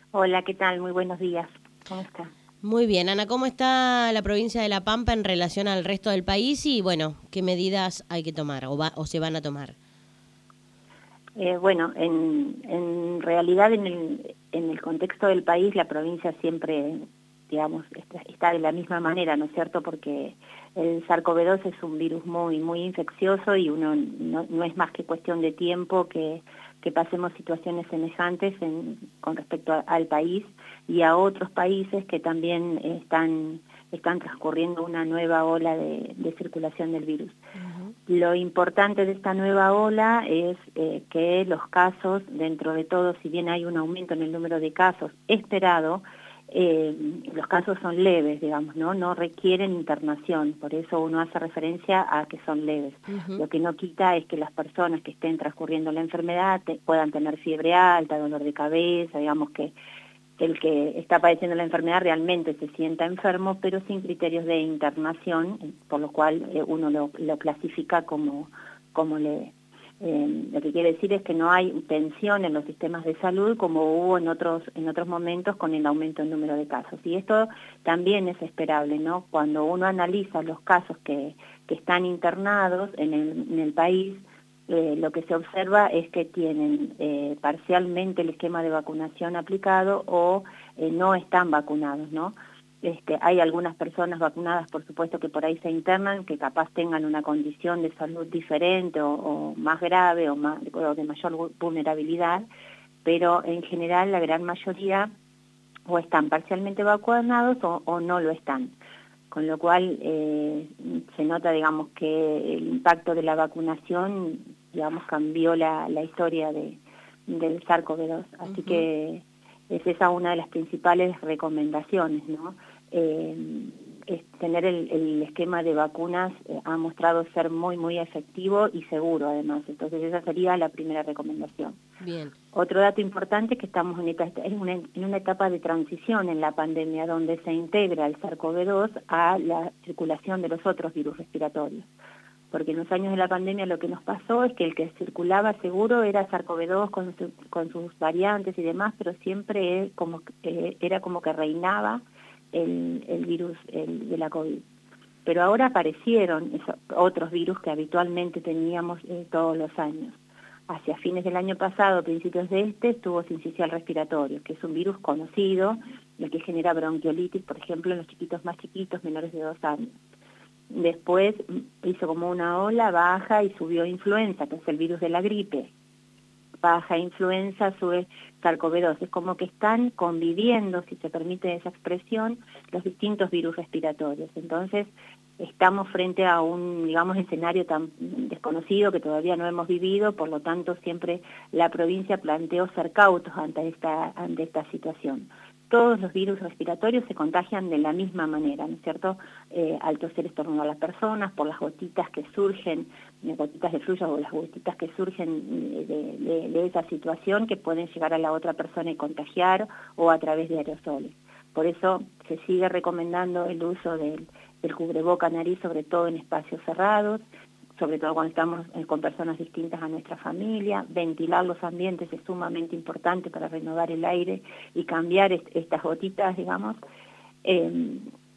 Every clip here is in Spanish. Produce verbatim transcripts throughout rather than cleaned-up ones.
Hola, ¿qué tal? Muy buenos días. ¿Cómo está? Muy bien, Ana, ¿cómo está la provincia de La Pampa en relación al resto del país y, bueno, qué medidas hay que tomar o, va, o se van a tomar? Eh, bueno, en, en realidad en el, en el contexto del país la provincia siempre, digamos, está, está de la misma manera, ¿no es cierto? Porque el SARS-CoV dos es un virus muy muy infeccioso y uno no, no es más que cuestión de tiempo que, que pasemos situaciones semejantes en, con respecto a, al país y a otros países que también están, están transcurriendo una nueva ola de, de circulación del virus. Uh-huh. Lo importante de esta nueva ola es eh, que los casos, dentro de todo, si bien hay un aumento en el número de casos esperado, eh, los casos son leves, digamos, ¿no? No requieren internación, por eso uno hace referencia a que son leves. Uh-huh. Lo que no quita es que las personas que estén transcurriendo la enfermedad te, puedan tener fiebre alta, dolor de cabeza, digamos que el que está padeciendo la enfermedad realmente se sienta enfermo, pero sin criterios de internación, por lo cual eh, uno lo, lo clasifica como, como leve. Eh, lo que quiere decir es que no hay tensión en los sistemas de salud como hubo en otros, en otros momentos con el aumento del número de casos. Y esto también es esperable, ¿no? Cuando uno analiza los casos que, que están internados en el, en el país, Eh, lo que se observa es que tienen eh, parcialmente el esquema de vacunación aplicado o eh, no están vacunados, ¿no? Este, hay algunas personas vacunadas, por supuesto, que por ahí se internan, que capaz tengan una condición de salud diferente o, o más grave o, más, o de mayor vulnerabilidad, pero en general la gran mayoría o están parcialmente vacunados o, o no lo están. Con lo cual eh, se nota, digamos, que el impacto de la vacunación, digamos, cambió la, la historia de, del SARS-CoV dos. Así Uh-huh. que es esa una de las principales recomendaciones, ¿no? Eh, es tener el, el esquema de vacunas eh, ha mostrado ser muy, muy efectivo y seguro, además. Entonces esa sería la primera recomendación. Bien. Otro dato importante es que estamos en, esta, en, una, en una etapa de transición en la pandemia donde se integra el SARS-CoV dos a la circulación de los otros virus respiratorios. Porque en los años de la pandemia lo que nos pasó es que el que circulaba seguro era SARS-CoV dos con, su, con sus variantes y demás, pero siempre como, eh, era como que reinaba el, el virus el, de la COVID. Pero ahora aparecieron esos otros virus que habitualmente teníamos eh, todos los años. Hacia fines del año pasado, principios de este, estuvo sincicial respiratorio, que es un virus conocido, el que genera bronquiolitis, por ejemplo, en los chiquitos más chiquitos, menores de dos años. Después hizo como una ola baja y subió influenza, que es el virus de la gripe. Baja influenza, sube SARS-CoV dos. Es como que están conviviendo, si se permite esa expresión, los distintos virus respiratorios. Entonces, estamos frente a un, digamos, escenario tan desconocido que todavía no hemos vivido, por lo tanto, siempre la provincia planteó ser cautos ante esta, ante esta situación. Todos los virus respiratorios se contagian de la misma manera, ¿no es cierto? Eh, al toser estornudar a las personas, por las gotitas que surgen, gotitas de flujo o las gotitas que surgen de, de, de esa situación que pueden llegar a la otra persona y contagiar, o a través de aerosoles. Por eso se sigue recomendando el uso del, del cubreboca nariz, sobre todo en espacios cerrados, sobre todo cuando estamos con personas distintas a nuestra familia. Ventilar los ambientes es sumamente importante para renovar el aire y cambiar est estas gotitas, digamos. Eh,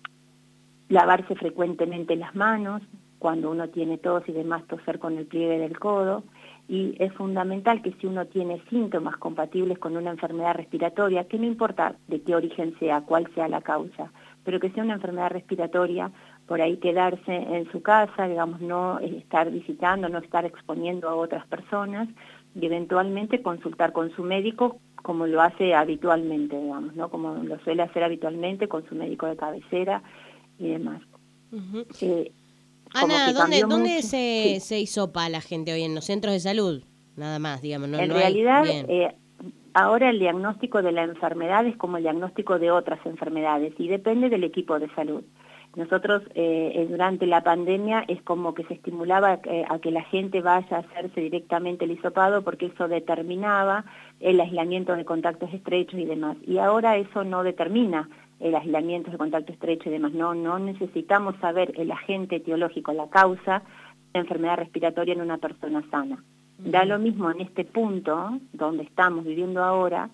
lavarse frecuentemente las manos, cuando uno tiene tos y demás, toser con el pliegue del codo. Y es fundamental que si uno tiene síntomas compatibles con una enfermedad respiratoria, que no importa de qué origen sea, cuál sea la causa, pero que sea una enfermedad respiratoria, por ahí quedarse en su casa, digamos, no estar visitando, no estar exponiendo a otras personas, y eventualmente consultar con su médico como lo hace habitualmente, digamos, ¿no? Como lo suele hacer habitualmente con su médico de cabecera y demás. Uh-huh. Eh, como Ana, que ¿dónde, cambió dónde mucho, se, sí. se hisopa la gente hoy? ¿En los centros de salud? Nada más, digamos, no, En no hay. realidad, Bien. eh, ahora el diagnóstico de la enfermedad es como el diagnóstico de otras enfermedades y depende del equipo de salud. Nosotros eh, durante la pandemia es como que se estimulaba eh, a que la gente vaya a hacerse directamente el hisopado porque eso determinaba el aislamiento de contactos estrechos y demás. Y ahora eso no determina el aislamiento de contacto estrecho y demás. No, no necesitamos saber el agente etiológico, la causa de enfermedad respiratoria en una persona sana. Da Uh-huh. lo mismo en este punto donde estamos viviendo ahora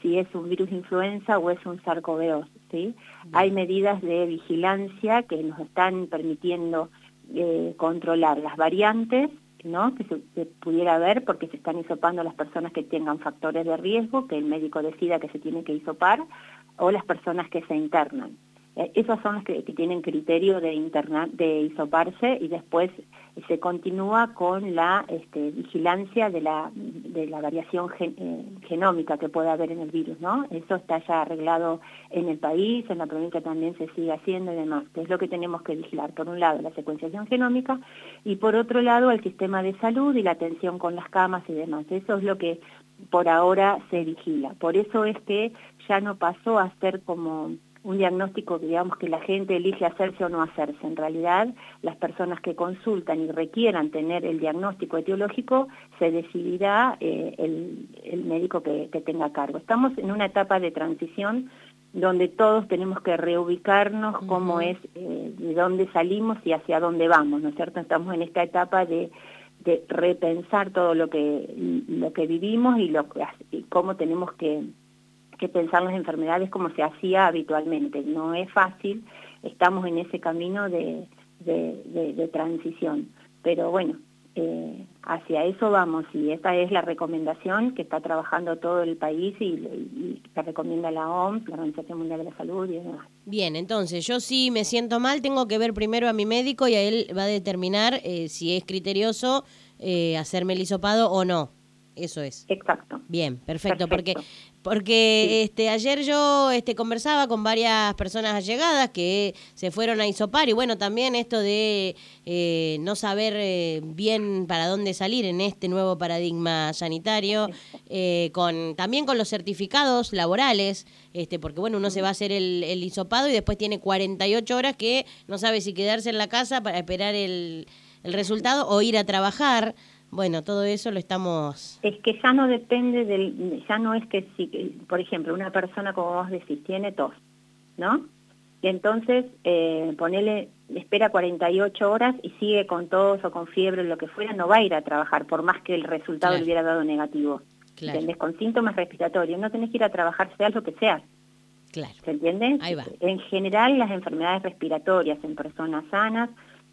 si es un virus influenza o es un SARS-CoV dos, ¿sí? Hay medidas de vigilancia que nos están permitiendo eh, controlar las variantes, ¿no? Que se, se pudiera ver porque se están hisopando las personas que tengan factores de riesgo, que el médico decida que se tiene que hisopar, o las personas que se internan. Eh, esas son las que, que tienen criterio de, interna, de hisoparse, y después se continúa con la este, vigilancia de la, de la variación gen, eh, genómica que puede haber en el virus, ¿no? Eso está ya arreglado en el país, en la provincia también se sigue haciendo y demás, que es lo que tenemos que vigilar. Por un lado, la secuenciación genómica, y por otro lado, el sistema de salud y la atención con las camas y demás. Eso es lo que por ahora se vigila. Por eso es que ya no pasó a ser como un diagnóstico, digamos, que la gente elige hacerse o no hacerse. En realidad, las personas que consultan y requieran tener el diagnóstico etiológico, se decidirá eh, el, el médico que, que tenga a cargo. Estamos en una etapa de transición donde todos tenemos que reubicarnos, uh-huh. cómo es, eh, de dónde salimos y hacia dónde vamos, ¿no es cierto? Estamos en esta etapa de, de repensar todo lo que, lo que vivimos y, lo, y cómo tenemos que que pensar las enfermedades como se hacía habitualmente. No es fácil, estamos en ese camino de, de, de, de transición, pero bueno, eh, hacia eso vamos, y esta es la recomendación que está trabajando todo el país y, y que recomienda la O M S, la Organización Mundial de la Salud y demás. Bien, entonces yo si me siento mal tengo que ver primero a mi médico y a él va a determinar eh, si es criterioso eh, hacerme el hisopado o no. Eso es. Exacto. Bien, perfecto, perfecto. porque porque sí. este ayer yo este conversaba con varias personas allegadas que se fueron a hisopar, y bueno, también esto de eh, no saber eh, bien para dónde salir en este nuevo paradigma sanitario, eh, con también con los certificados laborales, este porque bueno, uno se va a hacer el, el hisopado y después tiene cuarenta y ocho horas que no sabe si quedarse en la casa para esperar el, el resultado o ir a trabajar. Bueno, todo eso lo estamos... Es que ya no depende del... Ya no es que si, por ejemplo, una persona, como vos decís, tiene tos, ¿no? Y entonces, eh, ponele, espera cuarenta y ocho horas y sigue con tos o con fiebre o lo que fuera, no va a ir a trabajar, por más que el resultado Claro. le hubiera dado negativo. Claro. ¿Entendés? Con síntomas respiratorios. No tenés que ir a trabajar, sea lo que sea. Claro. ¿Se entiende? Ahí va. En general, las enfermedades respiratorias en personas sanas,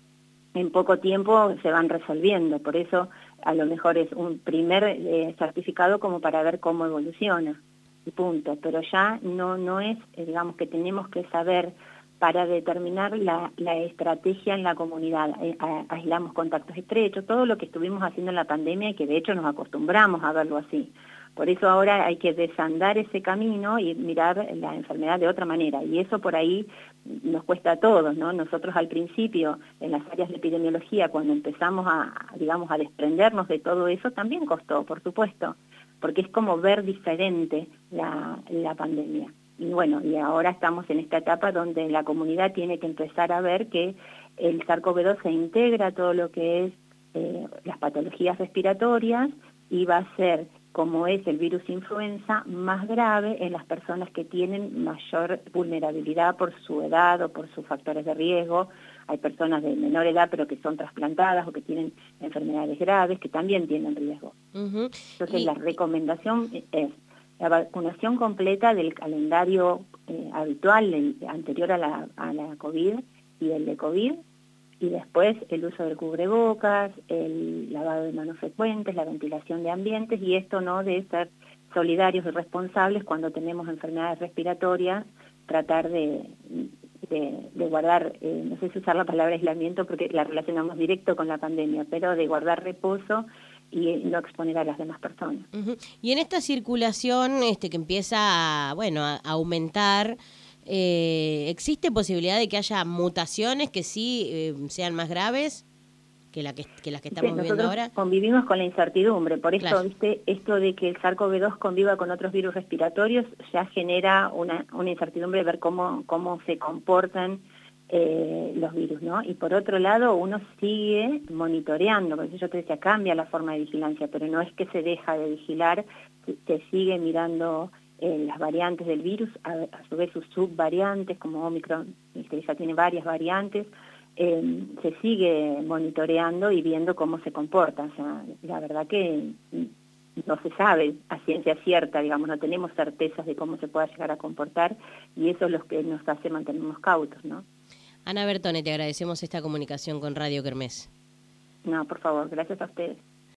en poco tiempo se van resolviendo, por eso a lo mejor es un primer eh, certificado como para ver cómo evoluciona, y punto, pero ya no no es, eh, digamos que tenemos que saber para determinar la, la estrategia en la comunidad, eh, a, aislamos contactos estrechos, todo lo que estuvimos haciendo en la pandemia y que de hecho nos acostumbramos a verlo así. Por eso ahora hay que desandar ese camino y mirar la enfermedad de otra manera. Y eso por ahí nos cuesta a todos, ¿no? Nosotros al principio, en las áreas de epidemiología, cuando empezamos a, digamos, a desprendernos de todo eso, también costó, por supuesto, porque es como ver diferente la, la pandemia. Y bueno, y ahora estamos en esta etapa donde la comunidad tiene que empezar a ver que el SARS-CoV dos se integra a todo lo que es eh, las patologías respiratorias y va a ser, como es el virus influenza, más grave en las personas que tienen mayor vulnerabilidad por su edad o por sus factores de riesgo. Hay personas de menor edad pero que son trasplantadas o que tienen enfermedades graves que también tienen riesgo. Uh-huh. Entonces y... la recomendación es la vacunación completa del calendario eh, habitual, el anterior a la, a la COVID y el de COVID, y después el uso del cubrebocas, el lavado de manos frecuentes, la ventilación de ambientes, y esto no de ser solidarios y responsables cuando tenemos enfermedades respiratorias, tratar de, de, de guardar, eh, no sé si usar la palabra aislamiento porque la relacionamos directo con la pandemia, pero de guardar reposo y no exponer a las demás personas. Uh-huh. Y en esta circulación este, que empieza a, bueno, a aumentar, eh, ¿existe posibilidad de que haya mutaciones que sí eh, sean más graves que, la que, que las que estamos sí, viviendo ahora? Convivimos con la incertidumbre, por eso, claro. viste, esto de que el SARS-CoV dos conviva con otros virus respiratorios ya genera una, una incertidumbre de ver cómo, cómo se comportan Eh, los virus, ¿no? Y por otro lado, uno sigue monitoreando, por eso yo te decía, cambia la forma de vigilancia, pero no es que se deja de vigilar, se sigue mirando eh, las variantes del virus, a, a su vez sus subvariantes, como Omicron, que ya tiene varias variantes, eh, se sigue monitoreando y viendo cómo se comporta. O sea, la verdad que no se sabe a ciencia cierta, digamos, no tenemos certezas de cómo se pueda llegar a comportar, y eso es lo que nos hace mantenernos cautos, ¿no? Ana Bertone, te agradecemos esta comunicación con Radio Kermés. No, por favor, gracias a ustedes.